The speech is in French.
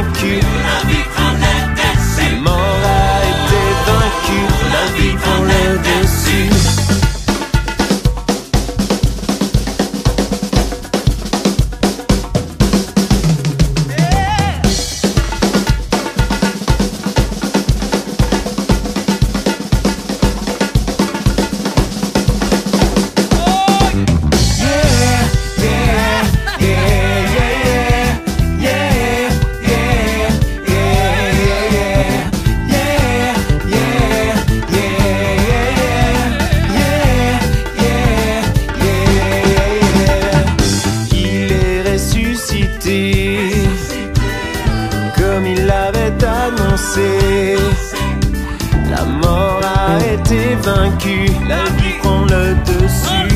vaincu. La vie prend le dessus. La mort a été vaincue. La vie prend le dessus. Comme il l'avait annoncé, la mort a été vaincue, la vie prend le dessus.